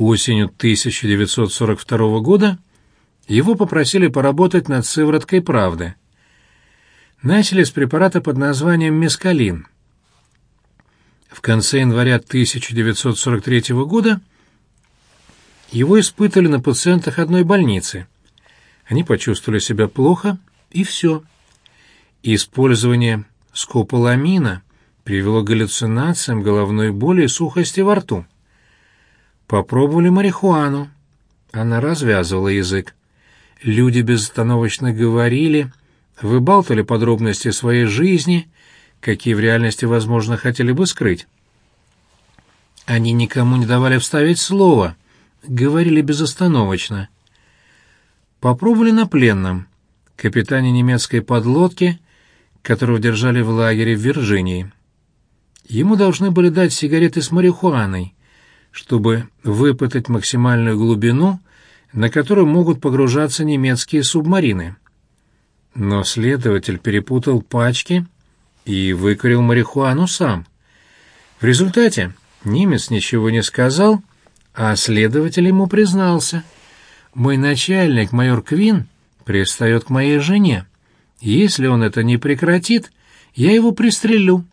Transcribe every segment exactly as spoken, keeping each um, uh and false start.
Осенью тысяча девятьсот сорок второго года его попросили поработать над сывороткой правды. Начали с препарата под названием мескалин. В конце января тысяча девятьсот сорок третьего года его испытывали на пациентах одной больницы. Они почувствовали себя плохо, и все. Использование скополамина привело к галлюцинациям, головной боли и сухости во рту. Попробовали марихуану. Она развязывала язык. Люди безостановочно говорили, выбалтывали подробности своей жизни, какие в реальности, возможно, хотели бы скрыть. Они никому не давали вставить слово, говорили безостановочно. Попробовали на пленном, капитане немецкой подлодки, которого держали в лагере в Вирджинии. Ему должны были дать сигареты с марихуаной, чтобы выпытать максимальную глубину, на которую могут погружаться немецкие субмарины. Но следователь перепутал пачки и выкурил марихуану сам. В результате немец ничего не сказал, а следователь ему признался. «Мой начальник, майор Квин, пристает к моей жене. Если он это не прекратит, я его пристрелю».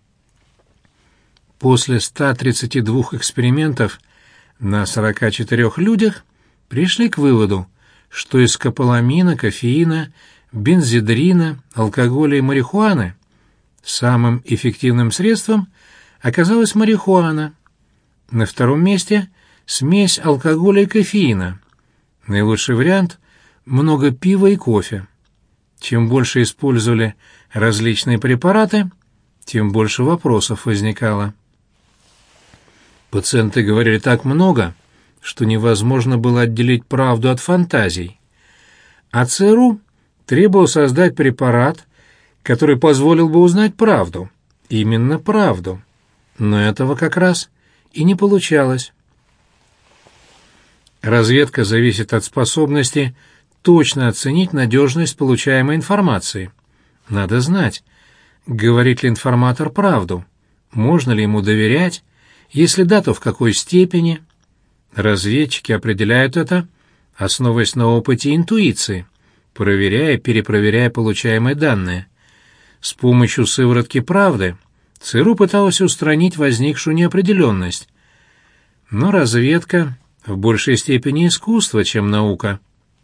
После ста тридцати двух экспериментов на сорока четырёх людях пришли к выводу, что из скополамина, кофеина, бензидрина, алкоголя и марихуаны самым эффективным средством оказалась марихуана. На втором месте смесь алкоголя и кофеина. Наилучший вариант – много пива и кофе. Чем больше использовали различные препараты, тем больше вопросов возникало. Пациенты говорили так много, что невозможно было отделить правду от фантазий. А ЦРУ требовал создать препарат, который позволил бы узнать правду. Именно правду. Но этого как раз и не получалось. Разведка зависит от способности точно оценить надежность получаемой информации. Надо знать, говорит ли информатор правду, можно ли ему доверять, если да, то в какой степени. Разведчики определяют это, основываясь на опыте и интуиции, проверяя и перепроверяя получаемые данные. С помощью сыворотки правды ЦРУ пыталась устранить возникшую неопределенность. Но разведка в большей степени искусство, чем наука.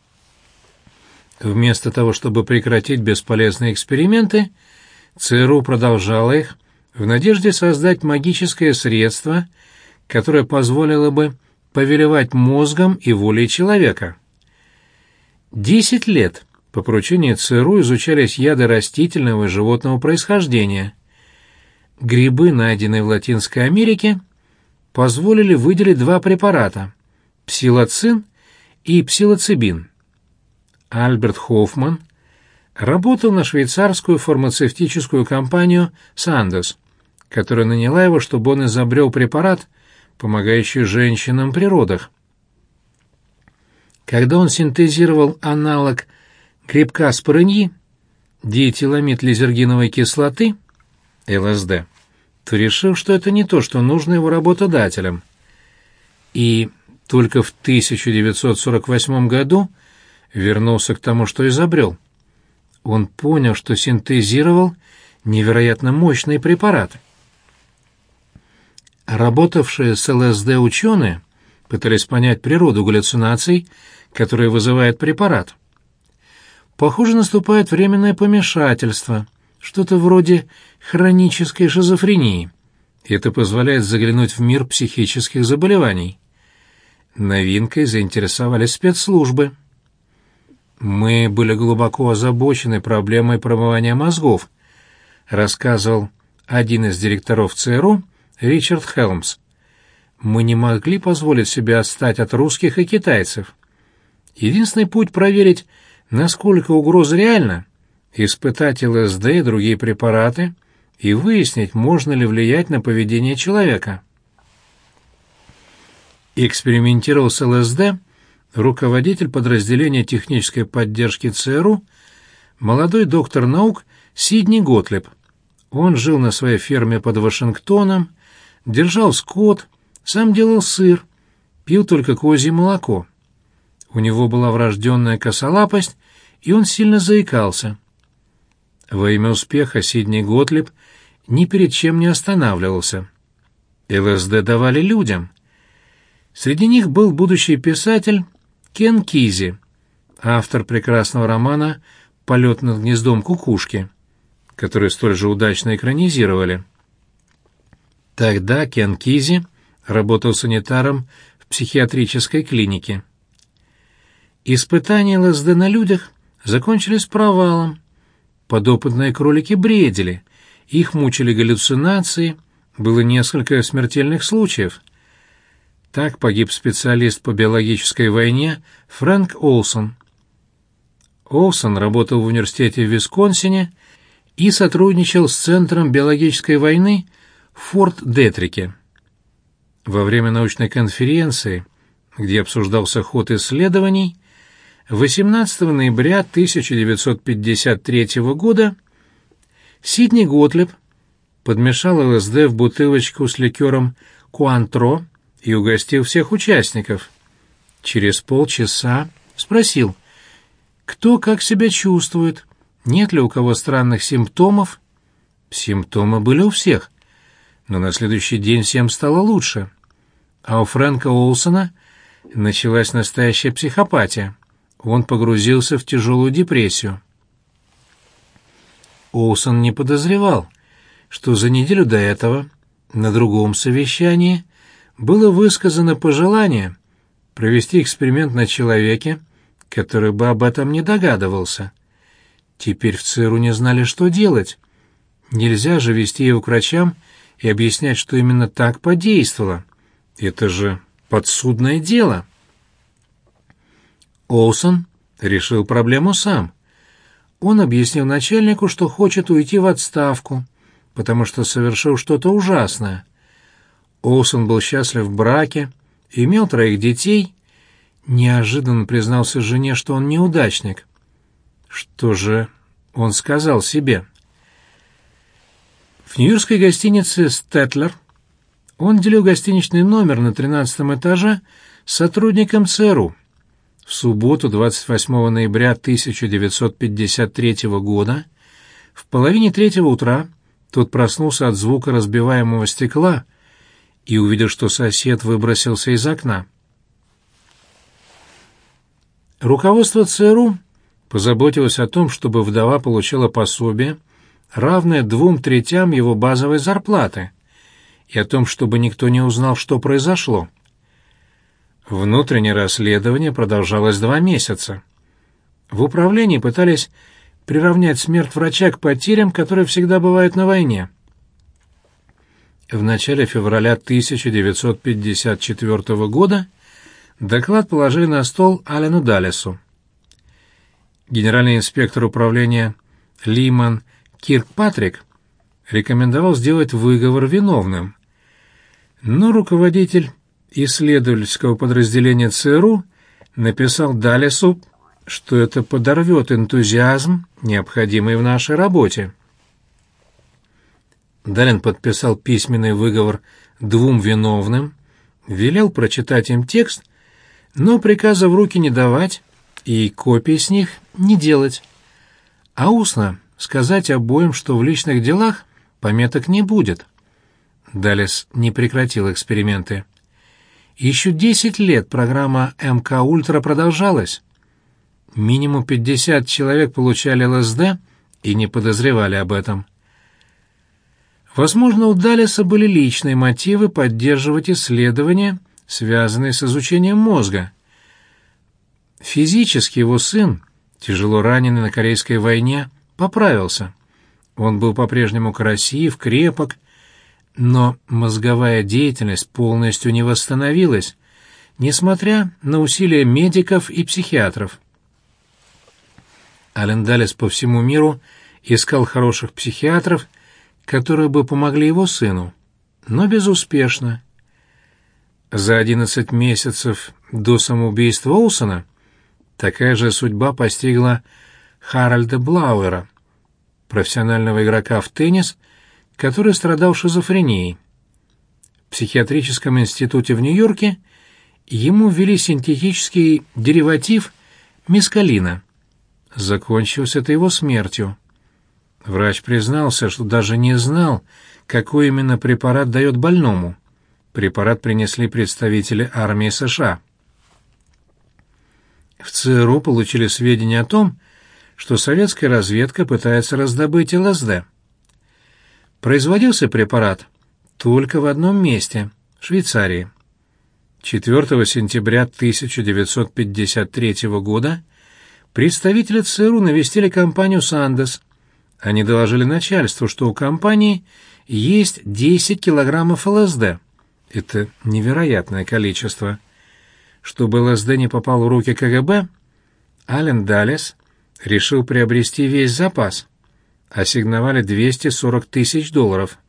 Вместо того, чтобы прекратить бесполезные эксперименты, ЦРУ продолжала их в надежде создать магическое средство, которое позволило бы повелевать мозгом и волей человека. Десять лет по поручению ЦРУ изучались яды растительного и животного происхождения. Грибы, найденные в Латинской Америке, позволили выделить два препарата – псилоцин и псилоцибин. Альберт Хоффман работал на швейцарскую фармацевтическую компанию «Сандес», которая наняла его, чтобы он изобрел препарат, помогающий женщинам при родах. Когда он синтезировал аналог грибка спорыньи, диэтиламид лизергиновой кислоты, ЛСД, то решил, что это не то, что нужно его работодателям. И только в тысяча девятьсот сорок восьмом году вернулся к тому, что изобрел. Он понял, что синтезировал невероятно мощный препарат. Работавшие с ЛСД ученые пытались понять природу галлюцинаций, которые вызывает препарат. Похоже, наступает временное помешательство, что-то вроде хронической шизофрении. И это позволяет заглянуть в мир психических заболеваний. Новинкой заинтересовались спецслужбы. «Мы были глубоко озабочены проблемой промывания мозгов», рассказывал один из директоров ЦРУ Ричард Хелмс. «Мы не могли позволить себе отстать от русских и китайцев. Единственный путь проверить, насколько угроза реальна, испытать ЛСД и другие препараты и выяснить, можно ли влиять на поведение человека». Экспериментировал с ЛСД руководитель подразделения технической поддержки ЦРУ, молодой доктор наук Сидни Готлиб. Он жил на своей ферме под Вашингтоном, держал скот, сам делал сыр, пил только козье молоко. У него была врожденная косолапость, и он сильно заикался. Во имя успеха Сидни Готлиб ни перед чем не останавливался. ЛСД давали людям. Среди них был будущий писатель Кен Кизи, автор прекрасного романа «Полет над гнездом кукушки», который столь же удачно экранизировали. Тогда Кен Кизи работал санитаром в психиатрической клинике. Испытания ЛСД на людях закончились провалом. Подопытные кролики бредили, их мучили галлюцинации, было несколько смертельных случаев. Так погиб специалист по биологической войне Фрэнк Олсон. Олсон работал в университете в Висконсине и сотрудничал с Центром биологической войны в Форт-Детрике. Во время научной конференции, где обсуждался ход исследований, восемнадцатого ноября тысяча девятьсот пятьдесят третьего года Сидни Готлиб подмешал ЛСД в бутылочку с ликером «Куантро» и угостил всех участников. Через полчаса спросил, кто как себя чувствует, нет ли у кого странных симптомов. Симптомы были у всех, но на следующий день всем стало лучше. А у Фрэнка Олсона началась настоящая психопатия. Он погрузился в тяжелую депрессию. Олсон не подозревал, что за неделю до этого на другом совещании было высказано пожелание провести эксперимент на человеке, который бы об этом не догадывался. Теперь в ЦРУ не знали, что делать. Нельзя же вести его к врачам и объяснять, что именно так подействовало. Это же подсудное дело. Олсон решил проблему сам. Он объяснил начальнику, что хочет уйти в отставку, потому что совершил что-то ужасное. Олсон был счастлив в браке, имел троих детей, неожиданно признался жене, что он неудачник. Что же он сказал себе? В нью-йоркской гостинице «Стэтлер» он делил гостиничный номер на тринадцатом этаже с сотрудником ЦРУ. В субботу, двадцать восьмого ноября тысяча девятьсот пятьдесят третьего года, в половине третьего утра, тот проснулся от звука разбиваемого стекла и увидел, что сосед выбросился из окна. Руководство ЦРУ позаботилось о том, чтобы вдова получала пособие, равное двум третям его базовой зарплаты, и о том, чтобы никто не узнал, что произошло. Внутреннее расследование продолжалось два месяца. В управлении пытались приравнять смерть врача к потерям, которые всегда бывают на войне. В начале февраля тысяча девятьсот пятьдесят четвёртого года доклад положили на стол Алену Даллесу. Генеральный инспектор управления Лиман Киркпатрик рекомендовал сделать выговор виновным, но руководитель исследовательского подразделения ЦРУ написал Даллесу, что это подорвет энтузиазм, необходимый в нашей работе. Даллен подписал письменный выговор двум виновным, велел прочитать им текст, но приказа в руки не давать и копий с них не делать, а устно сказать обоим, что в личных делах пометок не будет. Даллес не прекратил эксперименты. Еще десять лет программа МК-Ультра продолжалась. Минимум пятьдесят человек получали ЛСД и не подозревали об этом. Возможно, у Даллеса были личные мотивы поддерживать исследования, связанные с изучением мозга. Физически его сын, тяжело раненый на Корейской войне, поправился. Он был по-прежнему красив, крепок, но мозговая деятельность полностью не восстановилась, несмотря на усилия медиков и психиатров. Ален Даллес по всему миру искал хороших психиатров, которые бы помогли его сыну, но безуспешно. За одиннадцать месяцев до самоубийства Олсона такая же судьба постигла Харальда Блауэра, профессионального игрока в теннис, который страдал шизофренией. В психиатрическом институте в Нью-Йорке ему ввели синтетический дериватив мескалина. Закончилось это его смертью. Врач признался, что даже не знал, какой именно препарат дает больному. Препарат принесли представители армии США. В ЦРУ получили сведения о том, что советская разведка пытается раздобыть ЛСД. Производился препарат только в одном месте – в Швейцарии. четвёртого сентября тысяча девятьсот пятьдесят третьего года представители ЦРУ навестили компанию «Сандес». Они доложили начальству, что у компании есть десять килограммов ЛСД. Это невероятное количество. Чтобы ЛСД не попал в руки КГБ, Ален Даллес решил приобрести весь запас. Ассигновали двести сорок тысяч долларов.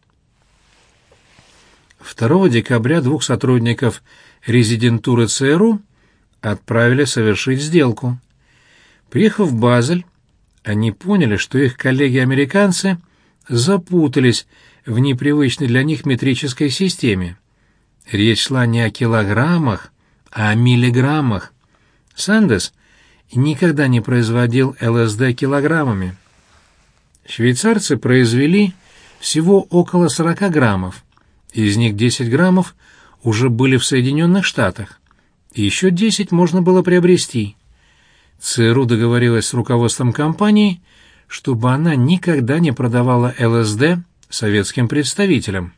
второго декабря двух сотрудников резидентуры ЦРУ отправили совершить сделку. Приехав в Базель, они поняли, что их коллеги-американцы запутались в непривычной для них метрической системе. Речь шла не о килограммах, а о миллиграммах. Сандес никогда не производил ЛСД килограммами. Швейцарцы произвели всего около сорока граммов. Из них десять граммов уже были в Соединенных Штатах. И еще десять можно было приобрести. ЦРУ договорилась с руководством компании, чтобы она никогда не продавала ЛСД советским представителям.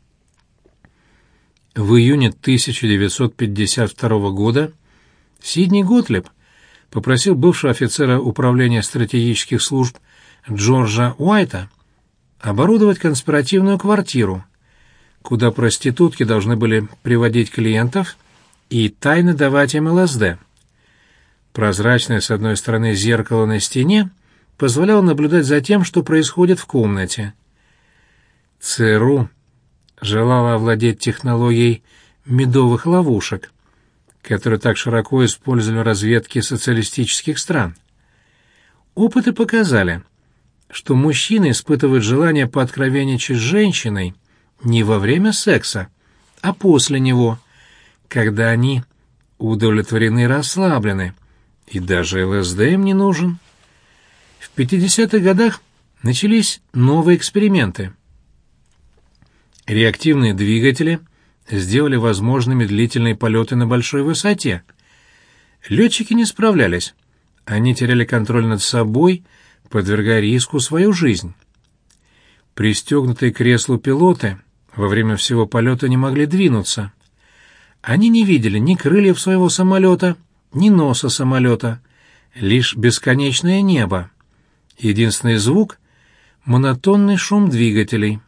В июне тысяча девятьсот пятьдесят второго года Сидни Готлиб попросил бывшего офицера управления стратегических служб Джорджа Уайта оборудовать конспиративную квартиру, куда проститутки должны были приводить клиентов и тайно давать им ЛСД. Прозрачное с одной стороны зеркало на стене позволяло наблюдать за тем, что происходит в комнате. ЦРУ желала овладеть технологией медовых ловушек, которые так широко использовали разведки социалистических стран. Опыты показали, что мужчины испытывают желание пооткровенничать с женщиной не во время секса, а после него, когда они удовлетворены и расслаблены, и даже ЛСД им не нужен. В пятидесятых годах начались новые эксперименты. Реактивные двигатели сделали возможными длительные полеты на большой высоте. Летчики не справлялись. Они теряли контроль над собой, подвергая риску свою жизнь. Пристегнутые к креслу пилоты во время всего полета не могли двинуться. Они не видели ни крыльев своего самолета, ни носа самолета, лишь бесконечное небо. Единственный звук — монотонный шум двигателей.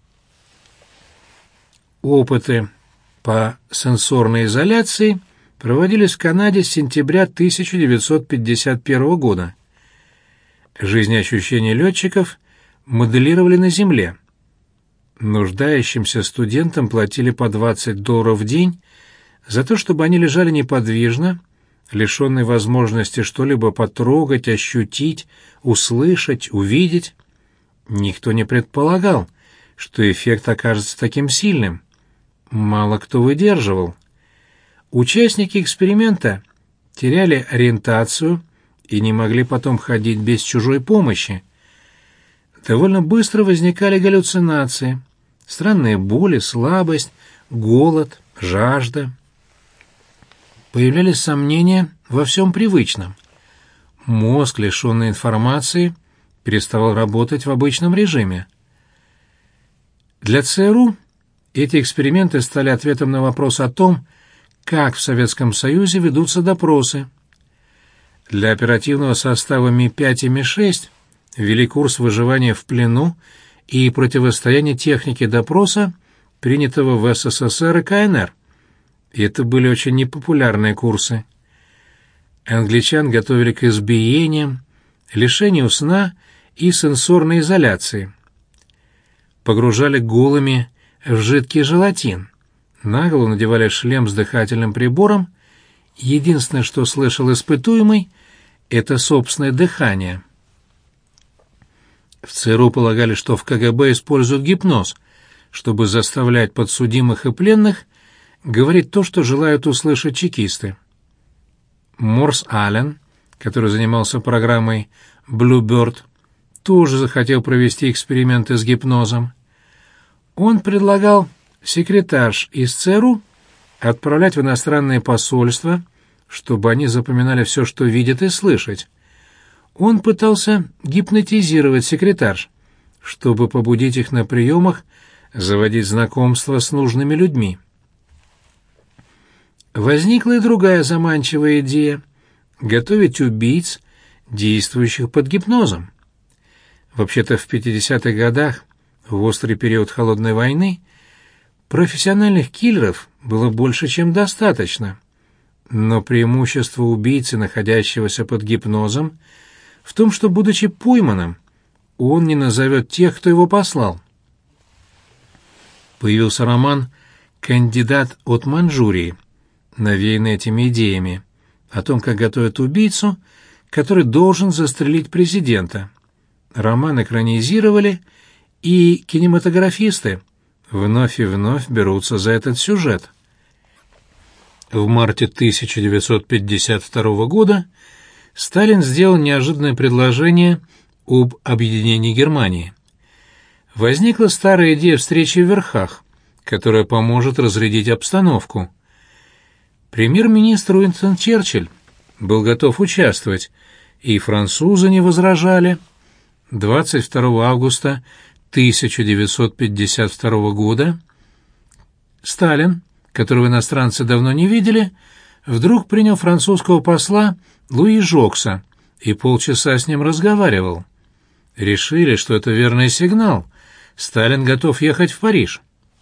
Опыты по сенсорной изоляции проводились в Канаде с сентября тысяча девятьсот пятьдесят первого года. Жизнеощущения летчиков моделировали на Земле. Нуждающимся студентам платили по двадцать долларов в день за то, чтобы они лежали неподвижно, лишенные возможности что-либо потрогать, ощутить, услышать, увидеть. Никто не предполагал, что эффект окажется таким сильным. Мало кто выдерживал. Участники эксперимента теряли ориентацию и не могли потом ходить без чужой помощи. Довольно быстро возникали галлюцинации, странные боли, слабость, голод, жажда. Появлялись сомнения во всем привычном. Мозг, лишенный информации, переставал работать в обычном режиме. Для ЦРУ эти эксперименты стали ответом на вопрос о том, как в Советском Союзе ведутся допросы. Для оперативного состава Ми пять и Ми шесть ввели курс выживания в плену и противостояния технике допроса, принятого в СССР и КНР. И это были очень непопулярные курсы. Англичан готовили к избиениям, лишению сна и сенсорной изоляции. Погружали голыми в жидкий желатин, на голову надевали шлем с дыхательным прибором. Единственное, что слышал испытуемый, это собственное дыхание. В ЦРУ полагали, что в КГБ используют гипноз, чтобы заставлять подсудимых и пленных говорит то, что желают услышать чекисты. Морс Аллен, который занимался программой Bluebird, тоже захотел провести эксперименты с гипнозом. Он предлагал секретарш из ЦРУ отправлять в иностранные посольства, чтобы они запоминали все, что видят и слышать. Он пытался гипнотизировать секретарш, чтобы побудить их на приемах заводить знакомства с нужными людьми. Возникла и другая заманчивая идея — готовить убийц, действующих под гипнозом. Вообще-то в пятидесятых годах, в острый период Холодной войны, профессиональных киллеров было больше, чем достаточно. Но преимущество убийцы, находящегося под гипнозом, в том, что, будучи пойманным, он не назовет тех, кто его послал. Появился роман «Кандидат от Манчжурии», навеянный этими идеями, о том, как готовят убийцу, который должен застрелить президента. Роман экранизировали, и кинематографисты вновь и вновь берутся за этот сюжет. В марте тысяча девятьсот пятьдесят второго года Сталин сделал неожиданное предложение об объединении Германии. Возникла старая идея встречи в верхах, которая поможет разрядить обстановку. Премьер-министр Уинстон Черчилль был готов участвовать, и французы не возражали. двадцать второго августа тысяча девятьсот пятьдесят второго года Сталин, которого иностранцы давно не видели, вдруг принял французского посла Луи Жокса и полчаса с ним разговаривал. Решили, что это верный сигнал. Сталин готов ехать в Париж.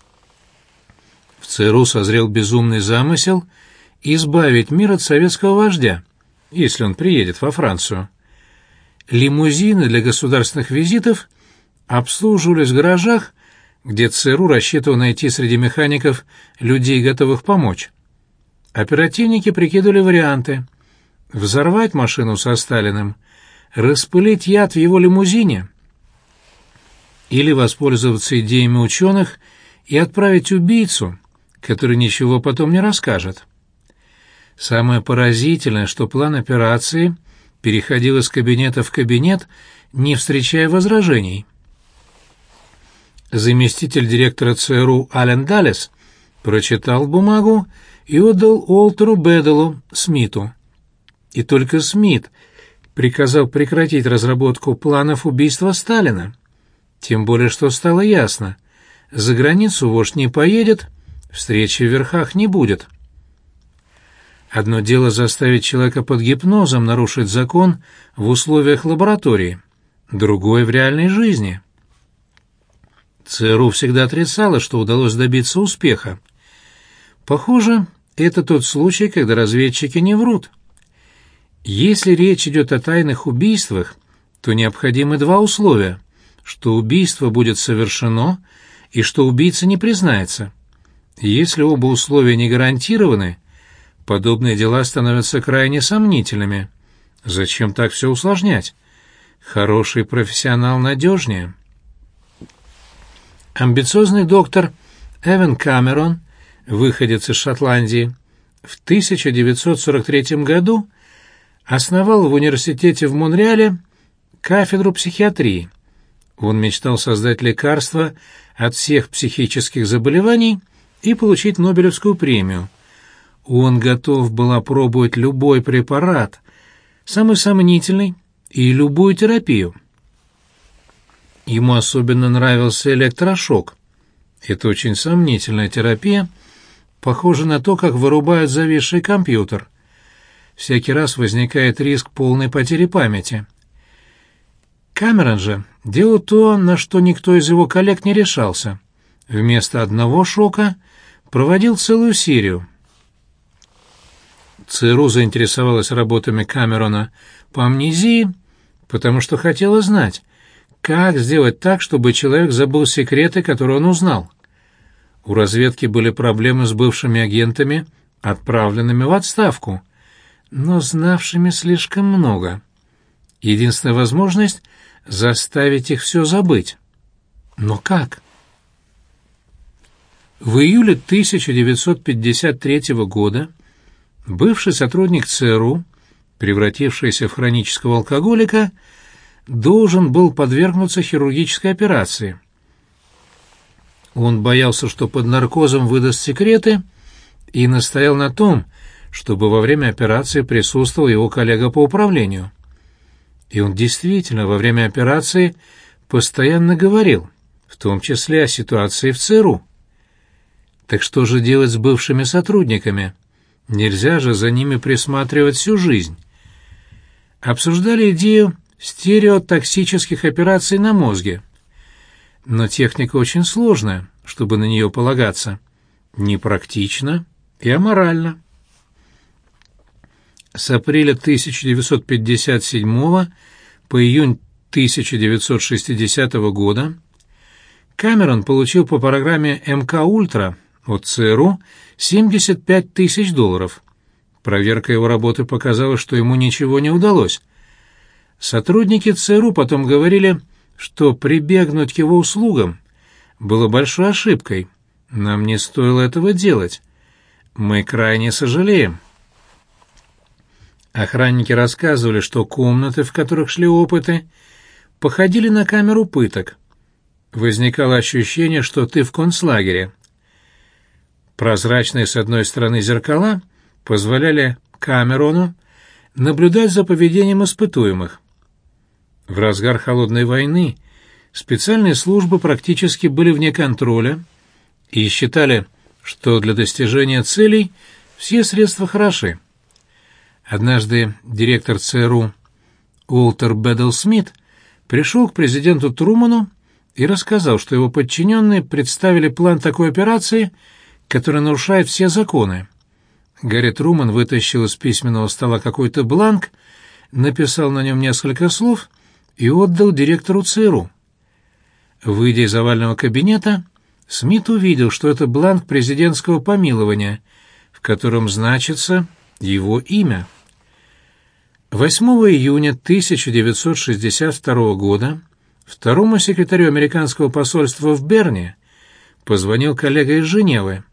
В ЦРУ созрел безумный замысел избавить мир от советского вождя, если он приедет во Францию. Лимузины для государственных визитов обслуживались в гаражах, где ЦРУ рассчитывал найти среди механиков людей, готовых помочь. Оперативники прикидывали варианты: взорвать машину со Сталиным, распылить яд в его лимузине или воспользоваться идеями ученых и отправить убийцу, который ничего потом не расскажет. Самое поразительное, что план операции переходил из кабинета в кабинет, не встречая возражений. Заместитель директора ЦРУ Аллен Даллес прочитал бумагу и отдал Уолтеру Бэделу Смиту. И только Смит приказал прекратить разработку планов убийства Сталина. Тем более, что стало ясно: за границу вождь не поедет, встречи в верхах не будет. Одно дело заставить человека под гипнозом нарушить закон в условиях лаборатории, другое — в реальной жизни. ЦРУ всегда отрицало, что удалось добиться успеха. Похоже, это тот случай, когда разведчики не врут. Если речь идет о тайных убийствах, то необходимы два условия: что убийство будет совершено и что убийца не признается. Если оба условия не гарантированы, подобные дела становятся крайне сомнительными. Зачем так все усложнять? Хороший профессионал надежнее. Амбициозный доктор Эван Камерон, выходец из Шотландии, в тысяча девятьсот сорок третьем году основал в университете в Монреале кафедру психиатрии. Он мечтал создать лекарство от всех психических заболеваний и получить Нобелевскую премию. Он готов был опробовать любой препарат, самый сомнительный, и любую терапию. Ему особенно нравился электрошок. Это очень сомнительная терапия, похожа на то, как вырубают зависший компьютер. Всякий раз возникает риск полной потери памяти. Камерон же делал то, на что никто из его коллег не решался. Вместо одного шока проводил целую серию. ЦРУ заинтересовалась работами Камерона по амнезии, потому что хотела знать, как сделать так, чтобы человек забыл секреты, которые он узнал. У разведки были проблемы с бывшими агентами, отправленными в отставку, но знавшими слишком много. Единственная возможность — заставить их все забыть. Но как? В июле тысяча девятьсот пятьдесят третьего года бывший сотрудник ЦРУ, превратившийся в хронического алкоголика, должен был подвергнуться хирургической операции. Он боялся, что под наркозом выдаст секреты, и настоял на том, чтобы во время операции присутствовал его коллега по управлению. И он действительно во время операции постоянно говорил, в том числе о ситуации в ЦРУ. Так что же делать с бывшими сотрудниками? Нельзя же за ними присматривать всю жизнь. Обсуждали идею стереотоксических операций на мозге. Но техника очень сложная, чтобы на нее полагаться. Непрактично и аморально. С апреля тысяча девятьсот пятьдесят седьмого по июнь тысяча девятьсот шестидесятого года Камерон получил по программе эм ка Ультра от ЦРУ семьдесят пять тысяч долларов. Проверка его работы показала, что ему ничего не удалось. Сотрудники ЦРУ потом говорили, что прибегнуть к его услугам было большой ошибкой. Нам не стоило этого делать. Мы крайне сожалеем. Охранники рассказывали, что комнаты, в которых шли опыты, походили на камеру пыток. Возникало ощущение, что ты в концлагере. Прозрачные с одной стороны зеркала позволяли Камерону наблюдать за поведением испытуемых. В разгар холодной войны специальные службы практически были вне контроля и считали, что для достижения целей все средства хороши. Однажды директор ЦРУ Уолтер Бэддл Смит пришел к президенту Труману и рассказал, что его подчиненные представили план такой операции, который нарушает все законы. Гарри Труман вытащил из письменного стола какой-то бланк, написал на нем несколько слов и отдал директору ЦРУ. Выйдя из овального кабинета, Смит увидел, что это бланк президентского помилования, в котором значится его имя. восьмого июня тысяча девятьсот шестьдесят второго года второму секретарю американского посольства в Берне позвонил коллега из Женевы.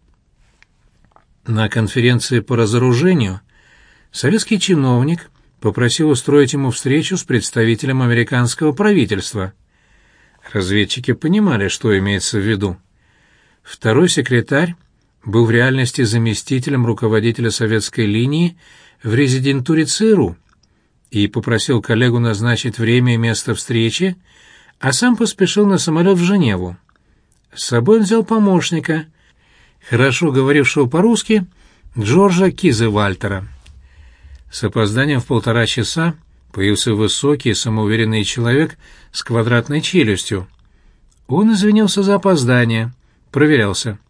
На конференции по разоружению советский чиновник попросил устроить ему встречу с представителем американского правительства. Разведчики понимали, что имеется в виду. Второй секретарь был в реальности заместителем руководителя советской линии в резидентуре ЦРУ и попросил коллегу назначить время и место встречи, а сам поспешил на самолет в Женеву. С собой он взял помощника, хорошо говорившего по-русски, Джорджа Кизевальтера. С опозданием в полтора часа появился высокий, самоуверенный человек с квадратной челюстью. Он извинился за опоздание, проверялся.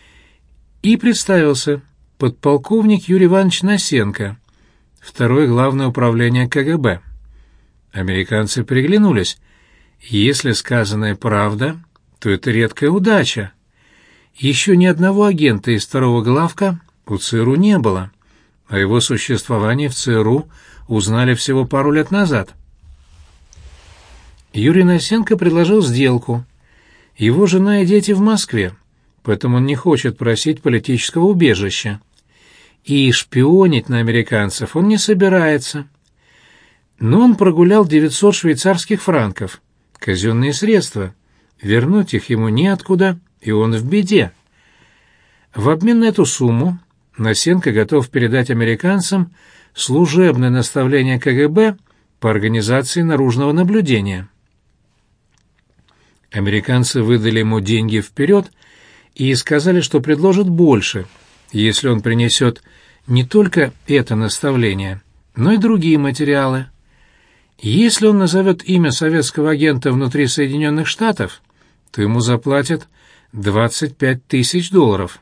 И представился подполковник Юрий Иванович Насенко, второе главное управление ка гэ бэ. Американцы приглянулись. Если сказанное правда, то это редкая удача. Еще ни одного агента из второго главка у ЦРУ не было. О его существовании в ЦРУ узнали всего пару лет назад. Юрий Насенко предложил сделку. Его жена и дети в Москве, поэтому он не хочет просить политического убежища. И шпионить на американцев он не собирается. Но он прогулял девятьсот швейцарских франков, казенные средства. Вернуть их ему неоткуда, и он в беде. В обмен на эту сумму Насенко готов передать американцам служебное наставление ка гэ бэ по организации наружного наблюдения. Американцы выдали ему деньги вперед и сказали, что предложат больше, если он принесет не только это наставление, но и другие материалы. Если он назовет имя советского агента внутри Соединенных Штатов, то ему заплатят двадцать пять тысяч долларов.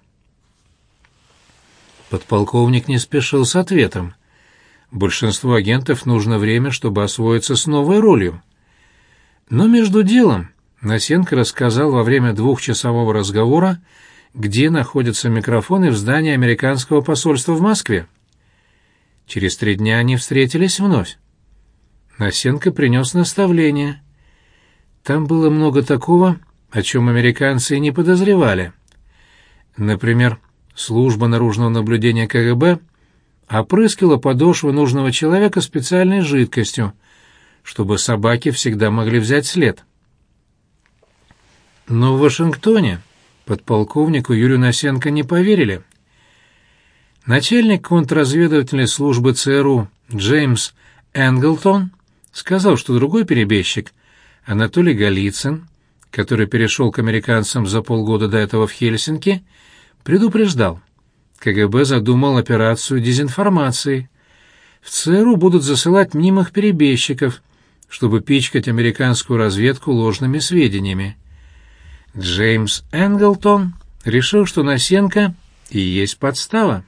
Подполковник не спешил с ответом. Большинству агентов нужно время, чтобы освоиться с новой ролью. Но между делом Насенко рассказал во время двухчасового разговора, где находятся микрофоны в здании американского посольства в Москве. Через три дня они встретились вновь. Насенко принес наставление. Там было много такого, о чем американцы и не подозревали. Например, служба наружного наблюдения ка гэ бэ опрыскивала подошвы нужного человека специальной жидкостью, чтобы собаки всегда могли взять след. Но в Вашингтоне подполковнику Юрию Носенко не поверили. Начальник контрразведывательной службы цэ эр у Джеймс Энглтон сказал, что другой перебежчик, Анатолий Голицын, который перешел к американцам за полгода до этого в Хельсинки, предупреждал: ка гэ бэ задумал операцию дезинформации. В цэ эр у будут засылать мнимых перебежчиков, чтобы пичкать американскую разведку ложными сведениями. Джеймс Энглтон решил, что Носенко и есть подстава.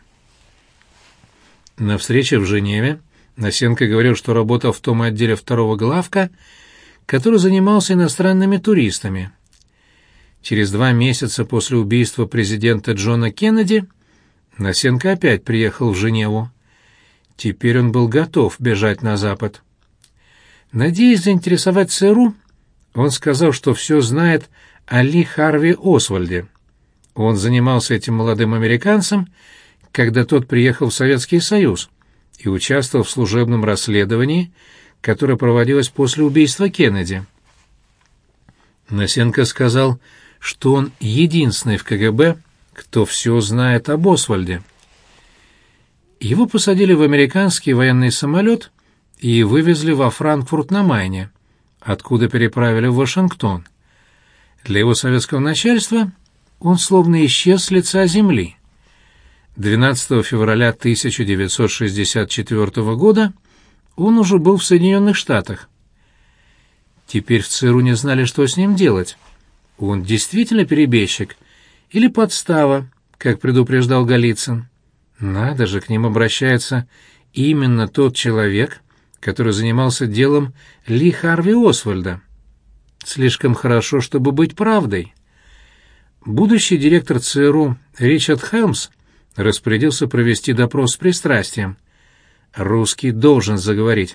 На встрече в Женеве Носенко говорил, что работал в том отделе второго главка, который занимался иностранными туристами. Через два месяца после убийства президента Джона Кеннеди Носенко опять приехал в Женеву. Теперь он был готов бежать на Запад. Надеясь заинтересовать цэ эр у, он сказал, что все знает о Ли Харви Освальде. Он занимался этим молодым американцем, когда тот приехал в Советский Союз и участвовал в служебном расследовании, которое проводилось после убийства Кеннеди. Носенко сказал, что он единственный в ка гэ бэ, кто все знает об Освальде. Его посадили в американский военный самолет и вывезли во Франкфурт на Майне, откуда переправили в Вашингтон. Для его советского начальства он словно исчез с лица земли. двенадцатого февраля тысяча девятьсот шестьдесят четвёртого года он уже был в Соединенных Штатах. Теперь в цэ эр у не знали, что с ним делать. Он действительно перебежчик или подстава, как предупреждал Голицын? Надо же, к ним обращается именно тот человек, который занимался делом Ли Харви Освальда. Слишком хорошо, чтобы быть правдой. Будущий директор цэ эр у Ричард Хелмс распорядился провести допрос с пристрастием. Русский должен заговорить.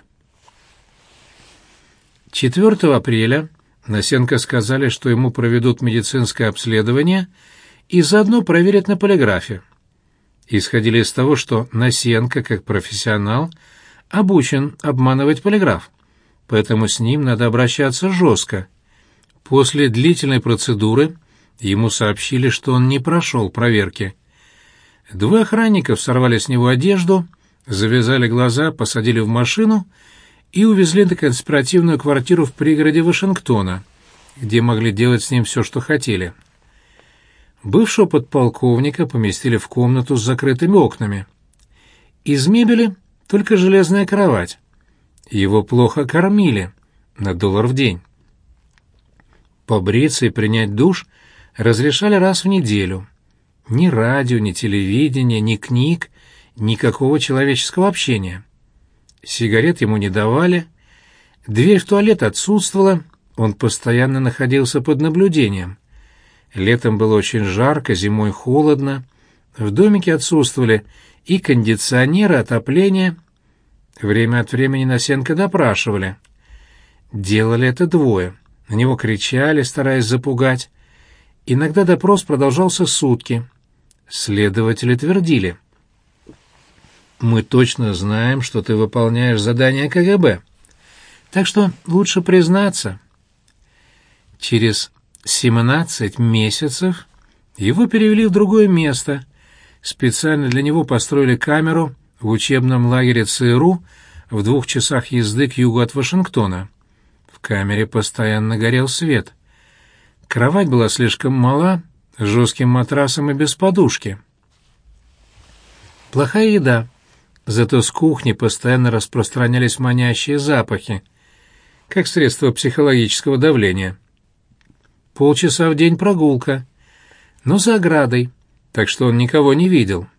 четвёртого апреля Носенко сказали, что ему проведут медицинское обследование и заодно проверят на полиграфе. Исходили из того, что Носенко, как профессионал, обучен обманывать полиграф, поэтому с ним надо обращаться жестко. После длительной процедуры ему сообщили, что он не прошел проверки. Двое охранников сорвали с него одежду, завязали глаза, посадили в машину и увезли на конспиративную квартиру в пригороде Вашингтона, где могли делать с ним все, что хотели. Бывшего подполковника поместили в комнату с закрытыми окнами. Из мебели только железная кровать. Его плохо кормили, на доллар в день. Побриться и принять душ разрешали раз в неделю. Ни радио, ни телевидения, ни книг, никакого человеческого общения. Сигарет ему не давали, дверь в туалет отсутствовала, он постоянно находился под наблюдением. Летом было очень жарко, зимой холодно, в домике отсутствовали и кондиционеры, отопление. Время от времени Носенко допрашивали. Делали это двое. На него кричали, стараясь запугать. Иногда допрос продолжался сутки. Следователи твердили: «Мы точно знаем, что ты выполняешь задания ка гэ бэ, так что лучше признаться». Через семнадцать месяцев его перевели в другое место. Специально для него построили камеру в учебном лагере цэ эр у в двух часах езды к югу от Вашингтона. В камере постоянно горел свет. Кровать была слишком мала, с жестким матрасом и без подушки. Плохая еда, зато с кухни постоянно распространялись манящие запахи, как средство психологического давления. Полчаса в день прогулка, но за оградой, так что он никого не видел.